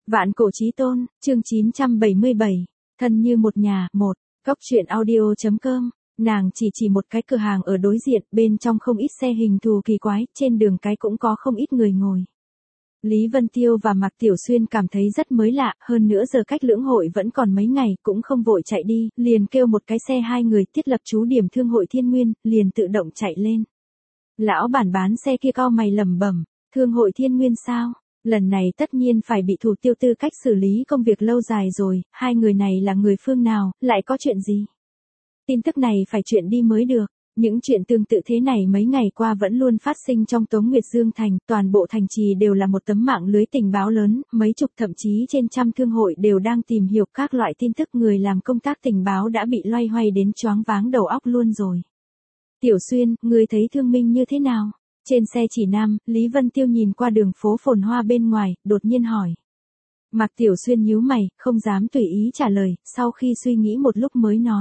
Vạn cổ chí tôn, chương 977, thân như một nhà, một, Cóc truyện audio.com, nàng chỉ một cái cửa hàng ở đối diện, bên trong không ít xe hình thù kỳ quái, trên đường cái cũng có không ít người ngồi. Lý Vân Tiêu và Mạc Tiểu Xuyên cảm thấy rất mới lạ, hơn nữa giờ cách lưỡng hội vẫn còn mấy ngày, cũng không vội chạy đi, liền kêu một cái xe hai người thiết lập trú điểm thương hội Thiên Nguyên, liền tự động chạy lên. Lão bản bán xe kia cau mày lẩm bẩm, thương hội Thiên Nguyên sao? Lần này tất nhiên phải bị thủ tiêu tư cách xử lý công việc lâu dài rồi, hai người này là người phương nào, lại có chuyện gì? Tin tức này phải chuyện đi mới được. Những chuyện tương tự thế này mấy ngày qua vẫn luôn phát sinh trong Tống Nguyệt Dương Thành, toàn bộ thành trì đều là một tấm mạng lưới tình báo lớn, mấy chục thậm chí trên trăm thương hội đều đang tìm hiểu các loại tin tức, người làm công tác tình báo đã bị loay hoay đến choáng váng đầu óc luôn rồi. Tiểu Xuyên, ngươi thấy Thương Minh như thế nào? Trên xe chỉ nam, Lý Vân Tiêu nhìn qua đường phố phồn hoa bên ngoài, đột nhiên hỏi. Mạc Tiểu Xuyên nhíu mày, không dám tùy ý trả lời, sau khi suy nghĩ một lúc mới nói.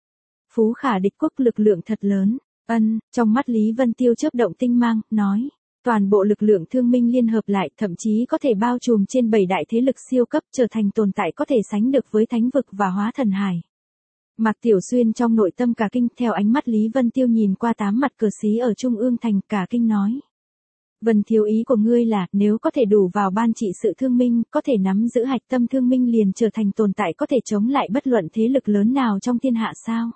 Phú khả địch quốc lực lượng thật lớn, trong mắt Lý Vân Tiêu chớp động tinh mang, nói. Toàn bộ lực lượng Thương Minh liên hợp lại, thậm chí có thể bao trùm trên 7 đại thế lực siêu cấp, trở thành tồn tại có thể sánh được với thánh vực và hóa thần hải. Mạc Tiểu Xuyên trong nội tâm cả kinh, theo ánh mắt Lý Vân Tiêu nhìn qua 8 mặt cờ xí ở Trung ương thành, cả kinh nói. Vân thiếu ý của ngươi là, nếu có thể đủ vào ban trị sự Thương Minh, có thể nắm giữ hạch tâm Thương Minh liền trở thành tồn tại có thể chống lại bất luận thế lực lớn nào trong thiên hạ sao?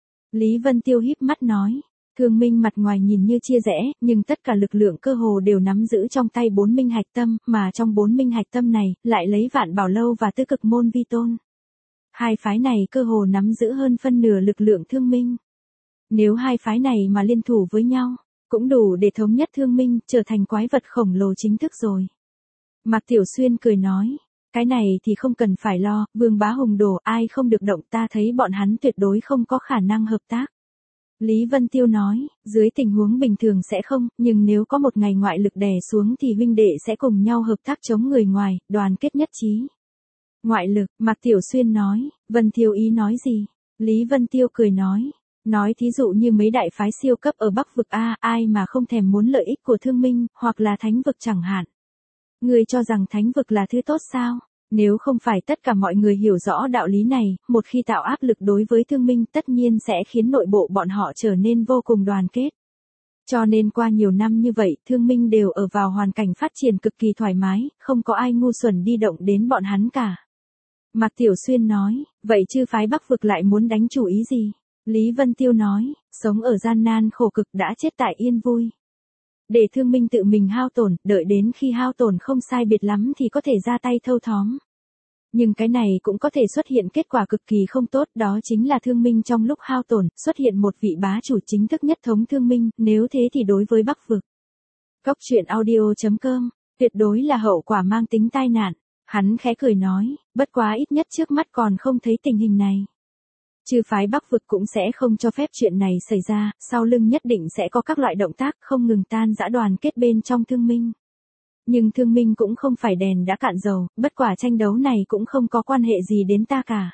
Lý Vân Tiêu híp mắt nói. Thương Minh mặt ngoài nhìn như chia rẽ, nhưng tất cả lực lượng cơ hồ đều nắm giữ trong tay 4 minh hạch tâm, mà trong 4 minh hạch tâm này, lại lấy Vạn Bảo Lâu và Tứ Cực Môn vi tôn. Hai phái này cơ hồ nắm giữ hơn phân nửa lực lượng Thương Minh. Nếu hai phái này mà liên thủ với nhau, cũng đủ để thống nhất Thương Minh, trở thành quái vật khổng lồ chính thức rồi. Mạc Tiểu Xuyên cười nói, cái này thì không cần phải lo, Vương Bá Hùng đổ, ai không được động, ta thấy bọn hắn tuyệt đối không có khả năng hợp tác. Lý Vân Tiêu nói, dưới tình huống bình thường sẽ không, nhưng nếu có một ngày ngoại lực đè xuống thì huynh đệ sẽ cùng nhau hợp tác chống người ngoài, đoàn kết nhất trí. Ngoại lực, Mạc Tiểu Xuyên nói, Vân Thiếu ý nói gì? Lý Vân Tiêu cười nói thí dụ như mấy đại phái siêu cấp ở Bắc vực A, ai mà không thèm muốn lợi ích của Thương Minh, hoặc là thánh vực chẳng hạn. Ngươi cho rằng thánh vực là thứ tốt sao? Nếu không phải tất cả mọi người hiểu rõ đạo lý này, một khi tạo áp lực đối với Thương Minh tất nhiên sẽ khiến nội bộ bọn họ trở nên vô cùng đoàn kết. Cho nên qua nhiều năm như vậy, Thương Minh đều ở vào hoàn cảnh phát triển cực kỳ thoải mái, không có ai ngu xuẩn đi động đến bọn hắn cả. Mạc Tiểu Xuyên nói, vậy chư phái Bắc vực lại muốn đánh chủ ý gì? Lý Vân Tiêu nói, sống ở gian nan khổ cực đã chết tại yên vui. Để Thương Minh tự mình hao tổn, đợi đến khi hao tổn không sai biệt lắm thì có thể ra tay thâu tóm. Nhưng cái này cũng có thể xuất hiện kết quả cực kỳ không tốt, đó chính là Thương Minh trong lúc hao tổn, xuất hiện một vị bá chủ chính thức nhất thống Thương Minh, nếu thế thì đối với Bắc vực. Cóc truyện audio.com, tuyệt đối là hậu quả mang tính tai nạn. Hắn khẽ cười nói, bất quá ít nhất trước mắt còn không thấy tình hình này. Chư phái Bắc vực cũng sẽ không cho phép chuyện này xảy ra, sau lưng nhất định sẽ có các loại động tác không ngừng tan rã đoàn kết bên trong Thương Minh. Nhưng Thương Minh cũng không phải đèn đã cạn dầu, bất quả tranh đấu này cũng không có quan hệ gì đến ta cả.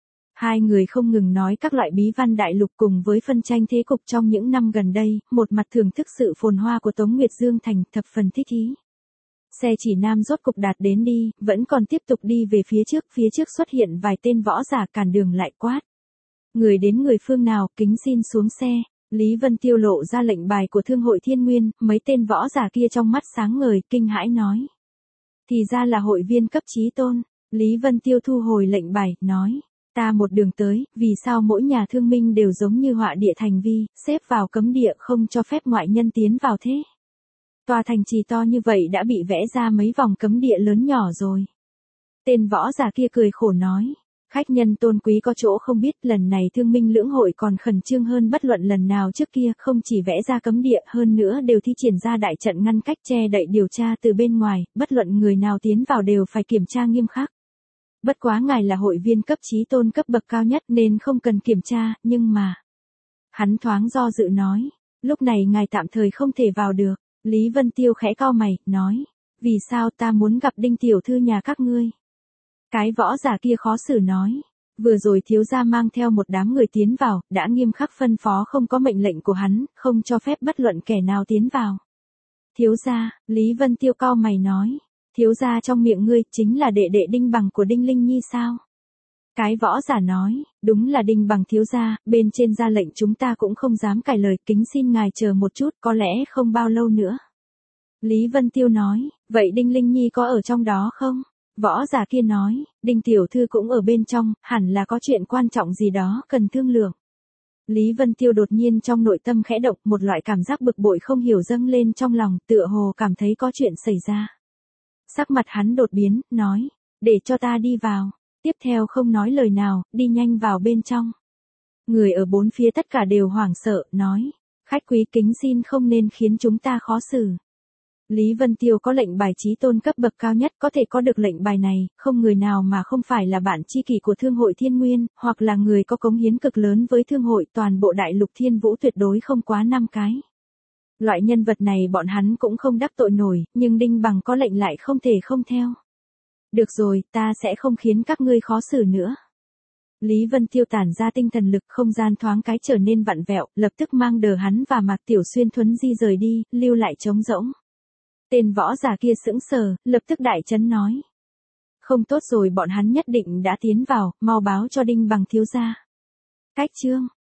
Hai người không ngừng nói các loại bí văn đại lục cùng với phân tranh thế cục trong những năm gần đây, một mặt thưởng thức sự phồn hoa của Tống Nguyệt Dương Thành, thập phần thích ý. Xe chỉ nam rốt cục đạt đến đi, vẫn còn tiếp tục đi về phía trước xuất hiện vài tên võ giả cản đường lại quát. Người đến người phương nào, kính xin xuống xe. Lý Vân Tiêu lộ ra lệnh bài của Thương hội Thiên Nguyên, mấy tên võ giả kia trong mắt sáng ngời, kinh hãi nói. Thì ra là hội viên cấp chí tôn. Lý Vân Tiêu thu hồi lệnh bài, nói. Ta một đường tới, vì sao mỗi nhà Thương Minh đều giống như họa địa thành vi, xếp vào cấm địa không cho phép ngoại nhân tiến vào thế? Tòa thành trì to như vậy đã bị vẽ ra mấy vòng cấm địa lớn nhỏ rồi. Tên võ giả kia cười khổ nói. Khách nhân tôn quý có chỗ không biết, lần này Thương Minh lưỡng hội còn khẩn trương hơn bất luận lần nào trước kia, không chỉ vẽ ra cấm địa, hơn nữa đều thi triển ra đại trận ngăn cách che đậy điều tra từ bên ngoài, bất luận người nào tiến vào đều phải kiểm tra nghiêm khắc. Bất quá ngài là hội viên cấp chí tôn cấp bậc cao nhất nên không cần kiểm tra, nhưng mà. Hắn thoáng do dự nói, lúc này ngài tạm thời không thể vào được. Lý Vân Tiêu khẽ cau mày, nói, vì sao ta muốn gặp Đinh tiểu thư nhà các ngươi? Cái võ giả kia khó xử nói, vừa rồi thiếu gia mang theo một đám người tiến vào, đã nghiêm khắc phân phó không có mệnh lệnh của hắn, không cho phép bất luận kẻ nào tiến vào. Thiếu gia, Lý Vân Tiêu cau mày nói, thiếu gia trong miệng ngươi chính là đệ đệ Đinh Bằng của Đinh Linh Nhi sao? Cái võ giả nói, đúng là Đinh Bằng thiếu gia, bên trên ra lệnh chúng ta cũng không dám cãi lời, kính xin ngài chờ một chút, có lẽ không bao lâu nữa. Lý Vân Tiêu nói, vậy Đinh Linh Nhi có ở trong đó không? Võ giả kia nói, Đinh tiểu thư cũng ở bên trong, hẳn là có chuyện quan trọng gì đó cần thương lượng. Lý Vân Tiêu đột nhiên trong nội tâm khẽ động, một loại cảm giác bực bội không hiểu dâng lên trong lòng, tựa hồ cảm thấy có chuyện xảy ra. Sắc mặt hắn đột biến, nói, để cho ta đi vào. Tiếp theo không nói lời nào, đi nhanh vào bên trong. Người ở bốn phía tất cả đều hoảng sợ, nói, khách quý kính xin không nên khiến chúng ta khó xử. Lý Vân Tiêu có lệnh bài chí tôn cấp bậc cao nhất, có thể có được lệnh bài này, không người nào mà không phải là bạn tri kỷ của Thương hội Thiên Nguyên, hoặc là người có cống hiến cực lớn với Thương hội, toàn bộ đại lục Thiên Vũ tuyệt đối không quá 5 cái. Loại nhân vật này bọn hắn cũng không đắc tội nổi, nhưng Đinh Bằng có lệnh lại không thể không theo. Được rồi, ta sẽ không khiến các ngươi khó xử nữa. Lý Vân Tiêu tản ra tinh thần lực, không gian thoáng cái trở nên vặn vẹo, lập tức mang đờ hắn và Mạc Tiểu Xuyên thuấn di rời đi, lưu lại trống rỗng. Tên võ giả kia sững sờ, lập tức đại chấn nói. Không tốt rồi, bọn hắn nhất định đã tiến vào, mau báo cho Đinh Bằng thiếu gia. Cách chương